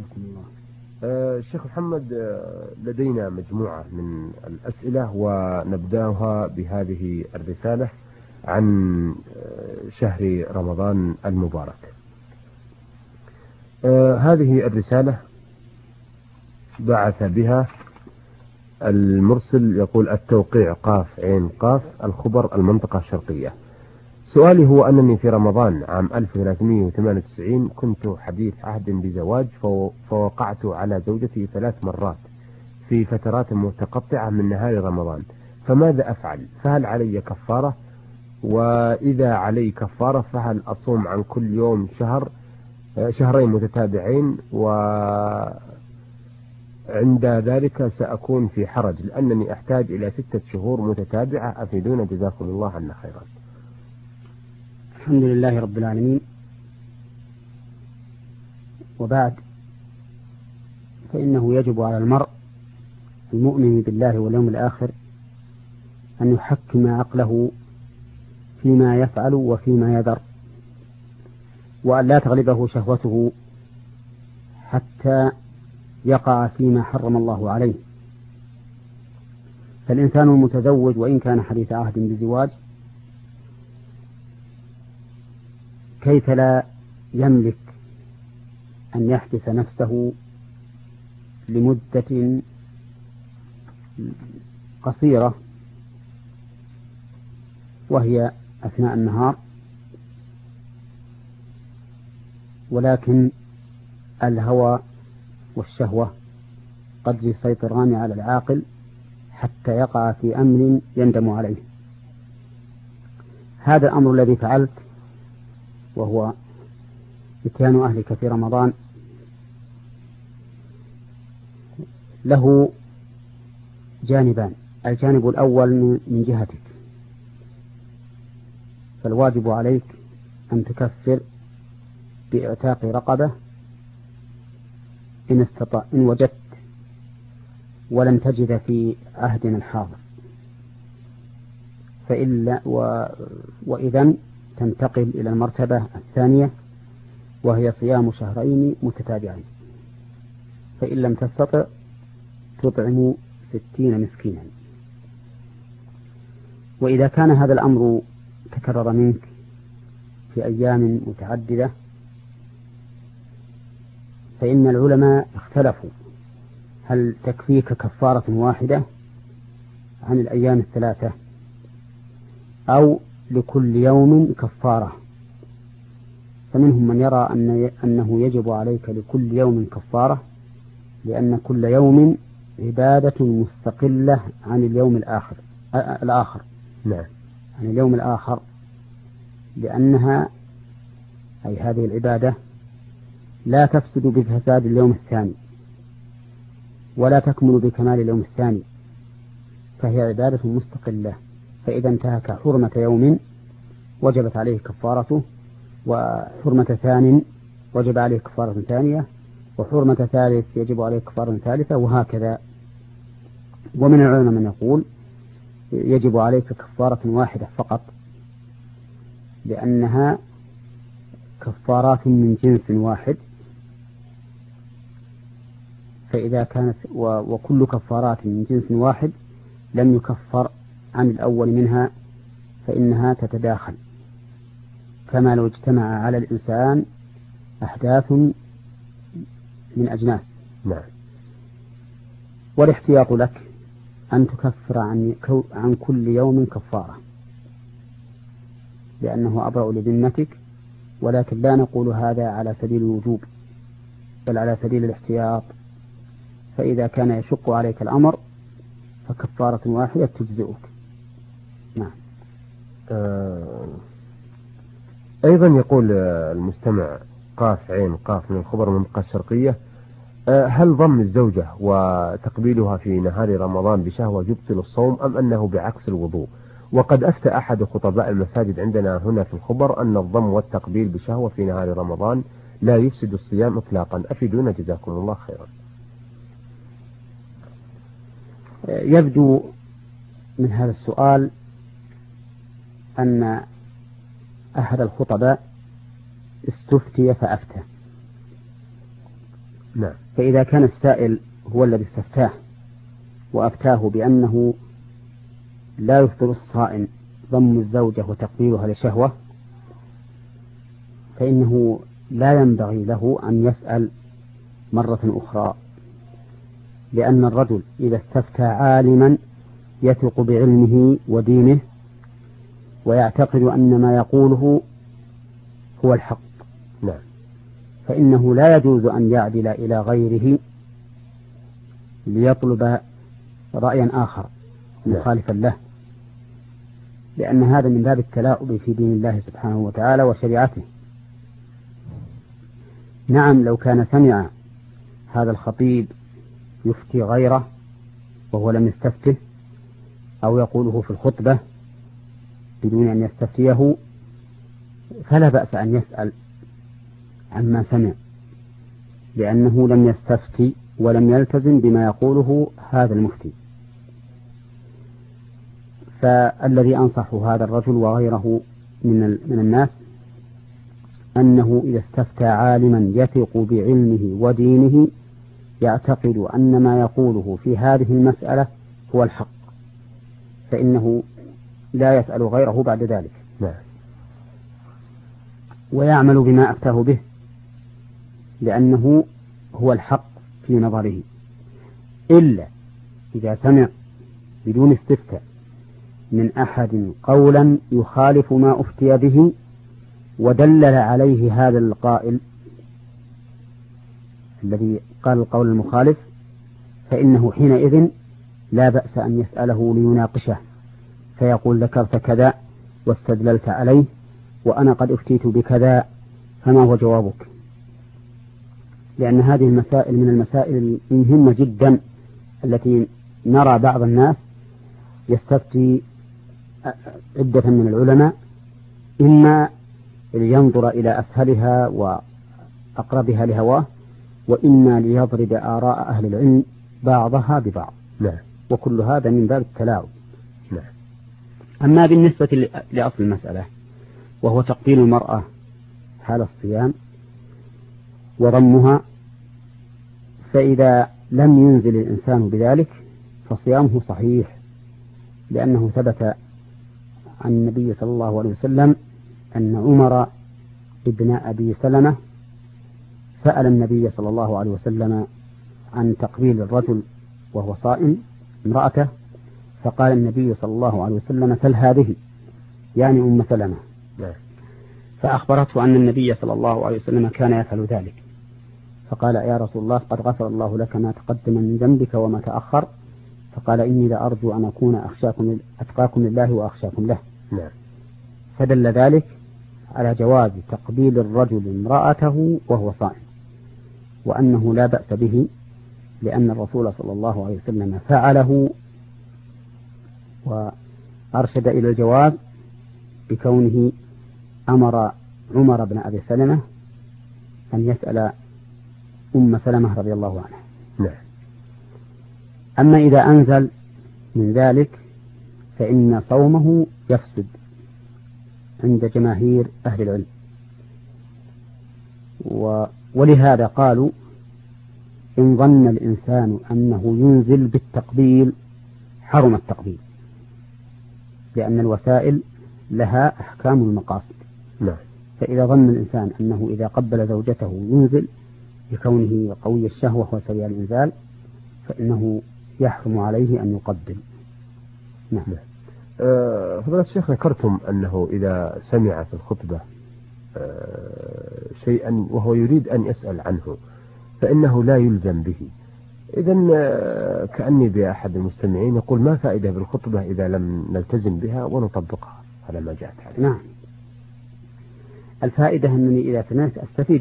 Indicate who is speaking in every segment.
Speaker 1: حفظكم الله.
Speaker 2: شيخ محمد، لدينا مجموعة من الأسئلة ونبدأها بهذه الرسالة عن شهر رمضان المبارك. هذه الرسالة بعث بها المرسل يقول: التوقيع قاف عين قاف، الخبر، المنطقة الشرقية. سؤالي هو أنني في رمضان عام 1398 كنت حديث عهد بزواج، فوقعت على زوجتي 3 مرات في فترات متقطعة من نهار رمضان، فماذا أفعل؟ فهل علي كفارة؟ وإذا علي كفارة فهل أصوم عن كل يوم شهرين متتابعين؟ وعند ذلك سأكون في حرج لأنني أحتاج إلى 6 شهور متتابعة، أفيدونا جزاكم الله عنا خيرا.
Speaker 1: الحمد لله رب العالمين، وبعد، فإنه يجب على المرء المؤمن بالله واليوم الآخر أن يحكم عقله فيما يفعل وفيما يذر، وأن لا تغلبه شهوته حتى يقع فيما حرم الله عليه. فالإنسان المتزوج وإن كان حديث عهد بزواج كيف لا يملك أن يحبس نفسه لمدة قصيرة وهي أثناء النهار، ولكن الهوى والشهوة قد يسيطران على العاقل حتى يقع في أمر يندم عليه. هذا الأمر الذي فعلت وهو إتيان أهلك في رمضان له جانبان: الجانب الأول من جهتك، فالواجب عليك أن تكفر بإعتاق رقبة إن وجدت ولن تجد في عهدنا الحاضر، وإذن تنتقل إلى المرتبة الثانية وهي صيام شهرين متتابعين، فإن لم تستطع تطعم 60 مسكينا. وإذا كان هذا الأمر تكرر منك في أيام متعددة فإن العلماء اختلفوا هل تكفيك كفارة واحدة عن الأيام 3 أو لكل يوم كفارة. فمنهم من يرى أنه يجب عليك لكل يوم كفارة، لأن كل يوم عبادة مستقلة عن اليوم الآخر.
Speaker 2: نعم،
Speaker 1: عن اليوم الآخر، لأنها أي هذه العبادة لا تفسد بفساد اليوم الثاني ولا تكمل بكمال اليوم الثاني، فهي عبادة مستقلة. فإذا انتهك حرمة يوم وجبت عليه كفارته، وحرمة ثان وجب عليه كفارة ثانية، وحرمة ثالث يجب عليه كفارة ثالثة، وهكذا. ومن العلماء من يقول يجب عليك كفارة واحدة فقط، لأنها كفارات من جنس واحد، فإذا كانت وكل كفارات من جنس واحد لم يكفر عن الأول منها فإنها تتداخل، كما لو اجتمع على الإنسان أحداث من أجناس.
Speaker 2: نعم.
Speaker 1: والاحتياط لك أن تكفر عن كل يوم كفارة، لأنه أبرأ لذمتك، ولكن لا نقول هذا على سبيل الوجوب بل على سبيل الاحتياط. فإذا كان يشق عليك الأمر فكفارة واحدة تجزئك. نعم.
Speaker 2: أيضا يقول المستمع قاف عين قاف من الخبر المنطقة الشرقية: هل ضم الزوجة وتقبيلها في نهار رمضان بشهوة يبطل الصوم أم أنه بعكس الوضوء؟ وقد أفتى أحد خطباء المساجد عندنا هنا في الخبر أن الضم والتقبيل بشهوة في نهار رمضان لا يفسد الصيام إطلاقا، أفيدونا جزاكم الله خيرا.
Speaker 1: يبدو من هذا السؤال أن أحد الخطباء استفتي فأفتى،
Speaker 2: نعم.
Speaker 1: فإذا كان السائل هو الذي استفتاه وأفتاه بأنه لا يفطر الصائم ضم الزوجة وتقبيلها لشهوة، فإنه لا ينبغي له أن يسأل مرة أخرى، لأن الرجل إذا استفتى عالما يثق بعلمه ودينه ويعتقد أن ما يقوله هو الحق،
Speaker 2: نعم.
Speaker 1: فإنه لا يجوز أن يعدل إلى غيره ليطلب رأيا آخر مخالفا له، لأن هذا من باب التلاعب في دين الله سبحانه وتعالى وشريعته. نعم، لو كان سمع هذا الخطيب يفتي غيره وهو لم يستفته أو يقوله في الخطبة بدون أن يستفتيه فلا بأس أن يسأل عما سمع، لأنه لم يستفتي ولم يلتزم بما يقوله هذا المفتي. فالذي أنصح هذا الرجل وغيره من الناس أنه إذا استفتى عالما يثق بعلمه ودينه يعتقد أن ما يقوله في هذه المسألة هو الحق، فإنه لا يسأل غيره بعد ذلك.
Speaker 2: نعم.
Speaker 1: ويعمل بما أفتاه به، لأنه هو الحق في نظره، إلا إذا سمع بدون استفتاء من أحد قولا يخالف ما أفتي به ودلل عليه هذا القائل الذي قال القول المخالف، فإنه حينئذ لا بأس أن يسأله ليناقشه، فيقول ذكرت كذا واستدللت عليه وأنا قد أفتيت بكذا، فما هو جوابك؟ لأن هذه المسائل من المسائل المهمة جدا التي نرى بعض الناس يستفتي عدة من العلماء، إما لينظر إلى أسهلها وأقربها لهواه، وإما ليضرب آراء أهل العلم بعضها ببعض.
Speaker 2: نعم.
Speaker 1: وكل هذا من باب التلاعب.
Speaker 2: نعم.
Speaker 1: أما بالنسبة لأصل المسألة وهو تقبيل المرأة حال الصيام وضمها، فإذا لم ينزل الإنسان بذلك فصيامه صحيح، لأنه ثبت عن النبي صلى الله عليه وسلم أن عمر ابن أبي سلمة سأل النبي صلى الله عليه وسلم عن تقبيل الرجل وهو صائم امرأته، فقال النبي صلى الله عليه وسلم سل هذه، يعني أم سلمة. فأخبرته أن النبي صلى الله عليه وسلم كان يفعل ذلك، فقال يا رسول الله قد غفر الله لك ما تقدم من ذنبك وما تأخر، فقال إني لأرجو أن أكون أتقاكم لله وأخشاكم له. فدل ذلك على جواز تقبيل الرجل امرأته وهو صائم، وأنه لا بأس به، لأن الرسول صلى الله عليه وسلم فعله وأرشد إلى الجواز بكونه أمر عمر بن أبي سلمة أن يسأل أم سلمة رضي الله عنها.
Speaker 2: نعم.
Speaker 1: أما إذا أنزل من ذلك فإن صومه يفسد عند جماهير أهل العلم، ولهذا قالوا إن ظن الإنسان أنه ينزل بالتقبيل حرم التقبيل، لأن الوسائل لها أحكام المقاصد.
Speaker 2: نعم.
Speaker 1: فإذا ظن الإنسان أنه إذا قبل زوجته ينزل بكونه قوي الشهوة وسريع الإنزال فإنه يحرم عليه أن يقبل. نعم.
Speaker 2: فضيلة الشيخ ذكرتم أنه إذا سمع في الخطبة شيئا وهو يريد أن يسأل عنه فإنه لا يلزم به. إذن كأني بأحد المستمعين يقول ما فائدة بالخطبة إذا لم نلتزم بها ونطبقها على ما جاءت عليه؟
Speaker 1: نعم. الفائدة أنني إذا سمعت أستفيد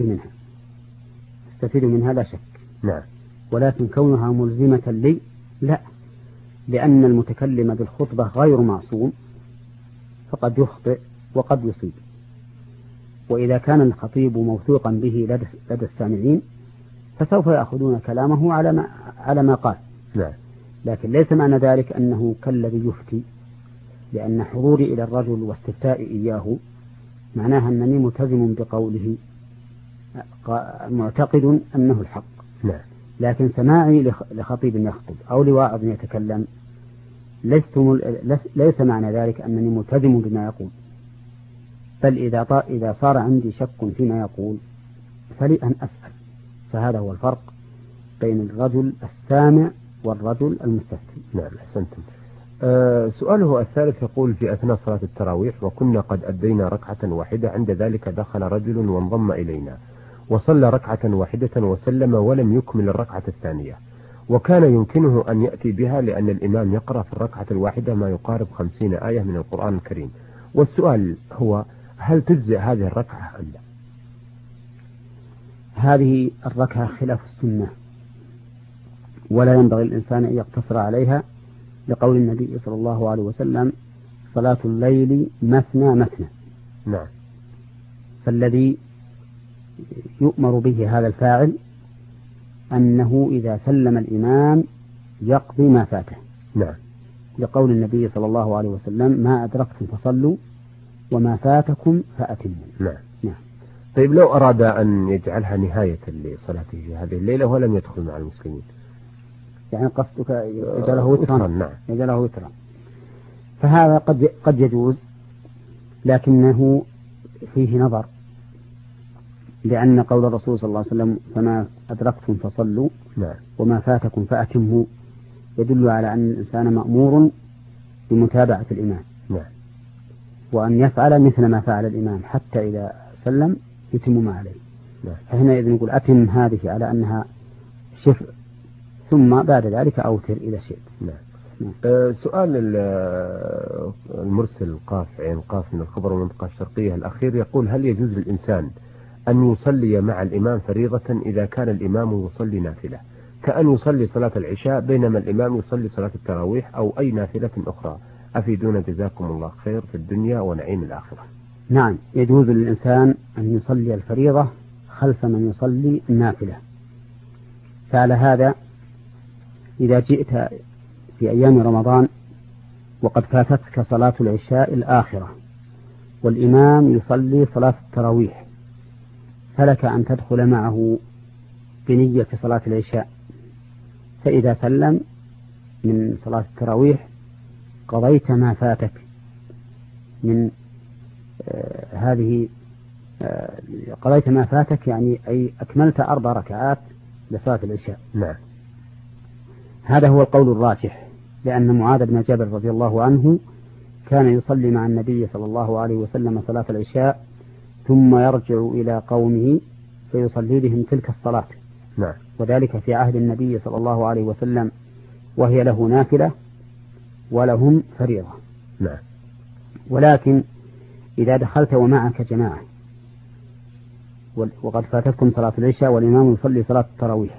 Speaker 1: منها لا شك.
Speaker 2: نعم.
Speaker 1: ولكن كونها ملزمة لي لا، لأن المتكلم بالخطبة غير معصوم، فقد يخطئ وقد يصيب، وإذا كان الخطيب موثوقا به لدى السامعين فسوف يأخذون كلامه على ما قال.
Speaker 2: نعم.
Speaker 1: لكن ليس معنى ذلك أنه كالذي يفتي، لأن حضوري إلى الرجل واستفتائي إياه معناها أنني ملتزم بقوله معتقد أنه الحق.
Speaker 2: نعم.
Speaker 1: لكن سماعي لخطيب يخطب أو لواعظ يتكلم ليس معنى ذلك أنني ملتزم بما يقول، بل إذا صار عندي شك فيما يقول فلي أن أسأل. فهذا هو الفرق بين الرجل السامع والرجل المستفتي.
Speaker 2: نعم أحسنتم. سؤاله الثالث يقول: في أثناء صلاة التراويح وكنا قد أدينا ركعة واحدة، عند ذلك دخل رجل وانضم إلينا وصلى ركعة واحدة وسلم ولم يكمل الركعة الثانية، وكان يمكنه أن يأتي بها لأن الإمام يقرأ في الركعة الواحدة ما يقارب 50 آية من القرآن الكريم. والسؤال هو: هل تجزئ هذه الركعة أم لا؟
Speaker 1: هذه الركعة خلاف السنة، ولا ينبغي الإنسان أن يقتصر عليها، لقول النبي صلى الله عليه وسلم: صلاة الليل مثنى مثنى.
Speaker 2: نعم.
Speaker 1: فالذي يؤمر به هذا الفاعل أنه إذا سلم الإمام يقضي ما فاته.
Speaker 2: نعم.
Speaker 1: لقول النبي صلى الله عليه وسلم: ما أدركتم فصلوا وما فاتكم فأتموا.
Speaker 2: نعم.
Speaker 1: نعم.
Speaker 2: طيب لو أراد أن يجعلها نهاية لصلاته في هذه الليلة ولم يدخل مع المسلمين،
Speaker 1: يعني قصدك يجعله وترا؟
Speaker 2: نعم.
Speaker 1: يجعله وترا، فهذا قد يجوز، لكنه فيه نظر، لأن قول الرسول صلى الله عليه وسلم: فما أدركتم فصلوا
Speaker 2: نعم
Speaker 1: وما فاتكم فأتموا، يدل على أن الإنسان مأمور بمتابعة الإمام.
Speaker 2: نعم.
Speaker 1: وأن يفعل مثل ما فعل الإمام حتى إذا سلم يتم ما عليه.
Speaker 2: نعم.
Speaker 1: فهنا نقول أتم هذه على أنها شفع، ثم بعد ذلك أوتر إذا شئت.
Speaker 2: نعم.
Speaker 1: نعم.
Speaker 2: سؤال المرسل قاف عين قاف من الخبر والمنطقة الشرقية الأخير يقول: هل يجوز للإنسان أن يصلي مع الإمام فريضة إذا كان الإمام يصلي نافلة، كأن يصلي صلاة العشاء بينما الإمام يصلي صلاة التراويح أو أي نافلة أخرى؟ أفيدونا جزاكم الله خير في الدنيا ونعيم الآخرة.
Speaker 1: نعم، يجوز للإنسان أن يصلي الفريضة خلف من يصلي النافلة. فعلى هذا إذا جئت في أيام رمضان وقد فاتتك صلاة العشاء الآخرة والإمام يصلي صلاة التراويح، فلك أن تدخل معه بنية صلاة العشاء، فإذا سلم من صلاة التراويح قضيت ما فاتك من قضيت ما فاتك، يعني أي أكملت 4 ركعات لصلاة العشاء.
Speaker 2: نعم.
Speaker 1: هذا هو القول الراجح، لأن معاذ بن جبل رضي الله عنه كان يصلي مع النبي صلى الله عليه وسلم صلاة العشاء ثم يرجع إلى قومه فيصلي بهم تلك الصلاة.
Speaker 2: نعم.
Speaker 1: وذلك في عهد النبي صلى الله عليه وسلم، وهي له نافلة ولهم فريضة.
Speaker 2: نعم.
Speaker 1: ولكن إذا دخلت ومعك جماعة وقد فاتتكم صلاة العشاء والإمام يصلي صلاة التراويح،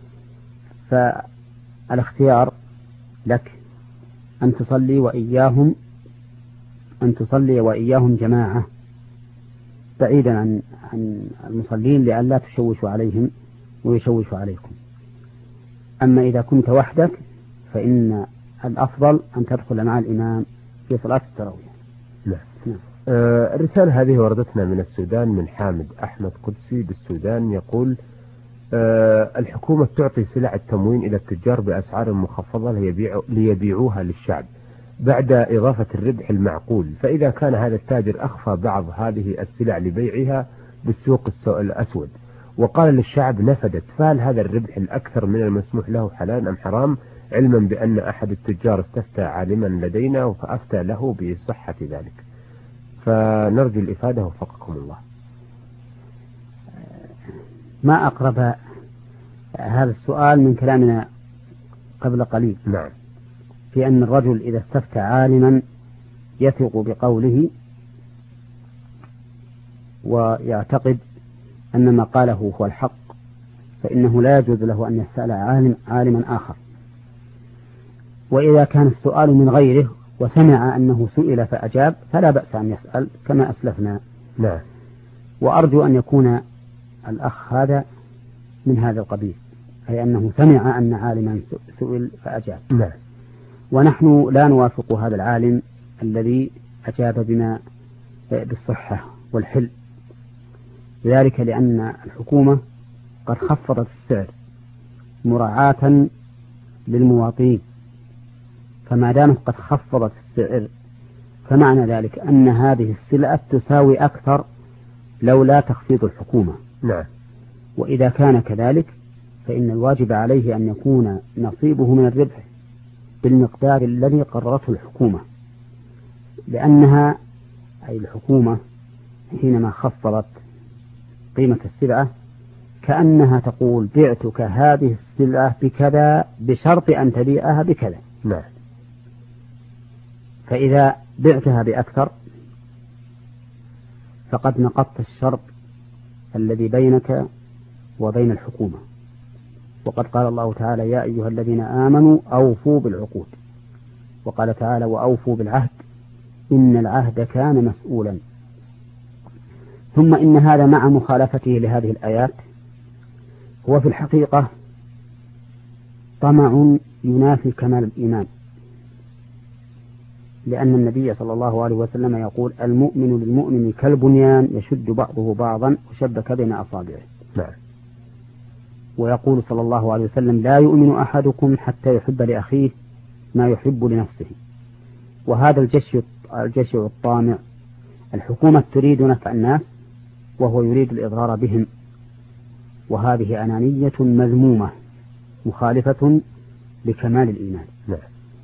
Speaker 1: فالاختيار لك أن تصلي وإياهم جماعة بعيدا عن المصلين لئلا تشوشوا عليهم ويشوشوا عليكم. أما إذا كنت وحدك فإن الأفضل أن تدخل مع الإمام في صلاة التراويح.
Speaker 2: نعم. الرسالة هذه وردتنا من السودان من حامد أحمد قدسي بالسودان، يقول: الحكومة تعطي سلع التموين إلى التجار بأسعار مخفضة ليبيعوها للشعب بعد إضافة الربح المعقول، فإذا كان هذا التاجر أخفى بعض هذه السلع لبيعها بالسوق الأسود وقال للشعب نفدت، فهل هذا الربح الأكثر من المسموح له حلال أم حرام، علما بأن أحد التجار استفتى عالما لدينا فأفتى له بصحة ذلك؟ فنرجو الإفادة وفقكم الله.
Speaker 1: ما أقرب هذا السؤال من كلامنا قبل قليل.
Speaker 2: نعم.
Speaker 1: في أن الرجل إذا استفتى عالما يثق بقوله ويعتقد أن ما قاله هو الحق، فإنه لا يجوز له أن يسأل عالما آخر. وإذا كان السؤال من غيره وسمع أنه سئل فأجاب فلا بأس أن يسأل كما أسلفنا.
Speaker 2: نعم.
Speaker 1: وأرجو أن يكون الأخ هذا من هذا القبيل، أي أنه سمع أن عالما سئل فأجاب.
Speaker 2: نعم.
Speaker 1: ونحن لا نوافق هذا العالم الذي أجاب بما بالصحة والحل، ذلك لأن الحكومة قد خفضت السعر مراعاة للمواطنين، فما دامت قد خفضت السعر فمعنى ذلك أن هذه السلعة تساوي أكثر لولا تخفيض الحكومة.
Speaker 2: نعم.
Speaker 1: وإذا كان كذلك فإن الواجب عليه أن يكون نصيبه من الربح بالمقدار الذي قررته الحكومة، لأنها أي الحكومة حينما خفضت قيمة السلعة كأنها تقول بعتك هذه السلعة بكذا بشرط أن تبيعها بكذا.
Speaker 2: نعم.
Speaker 1: فإذا بعتها بأكثر فقد نقضت الشرط الذي بينك وبين الحكومة، وقد قال الله تعالى يا أيها الذين آمنوا أوفوا بالعقود، وقال تعالى وأوفوا بالعهد إن العهد كان مسؤولا. ثم إن هذا مع مخالفته لهذه الآيات هو في الحقيقة طمع ينافي كمال الإيمان، لأن النبي صلى الله عليه وسلم يقول المؤمن للمؤمن كالبنيان يشد بعضه بعضا وشبك بين أصابعه.
Speaker 2: نعم.
Speaker 1: ويقول صلى الله عليه وسلم لا يؤمن أحدكم حتى يحب لأخيه ما يحب لنفسه. وهذا الجشع الطامع الحكومة تريد نفع الناس وهو يريد الإضرار بهم، وهذه أنانية مذمومة مخالفة لكمال الإيمان.
Speaker 2: نعم.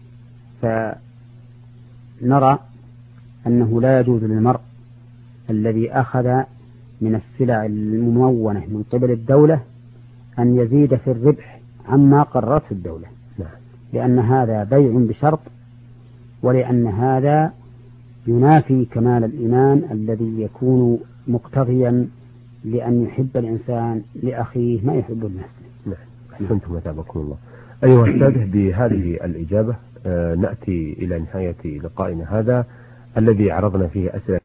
Speaker 1: فنرى أنه لا يجوز للمرء الذي أخذ من السلع الممونة من قبل الدولة أن يزيد في الربح عما قررته الدولة.
Speaker 2: نعم.
Speaker 1: لأن هذا بيع بشرط، ولأن هذا ينافي كمال الإيمان الذي يكون مقتضيا لأن يحب الإنسان لأخيه ما يحب لنفسه.
Speaker 2: نعم. أحسنتم وتابعكم الله. أيها السادة، بهذه الإجابة نأتي إلى نهاية لقائنا هذا الذي عرضنا فيه أسئلة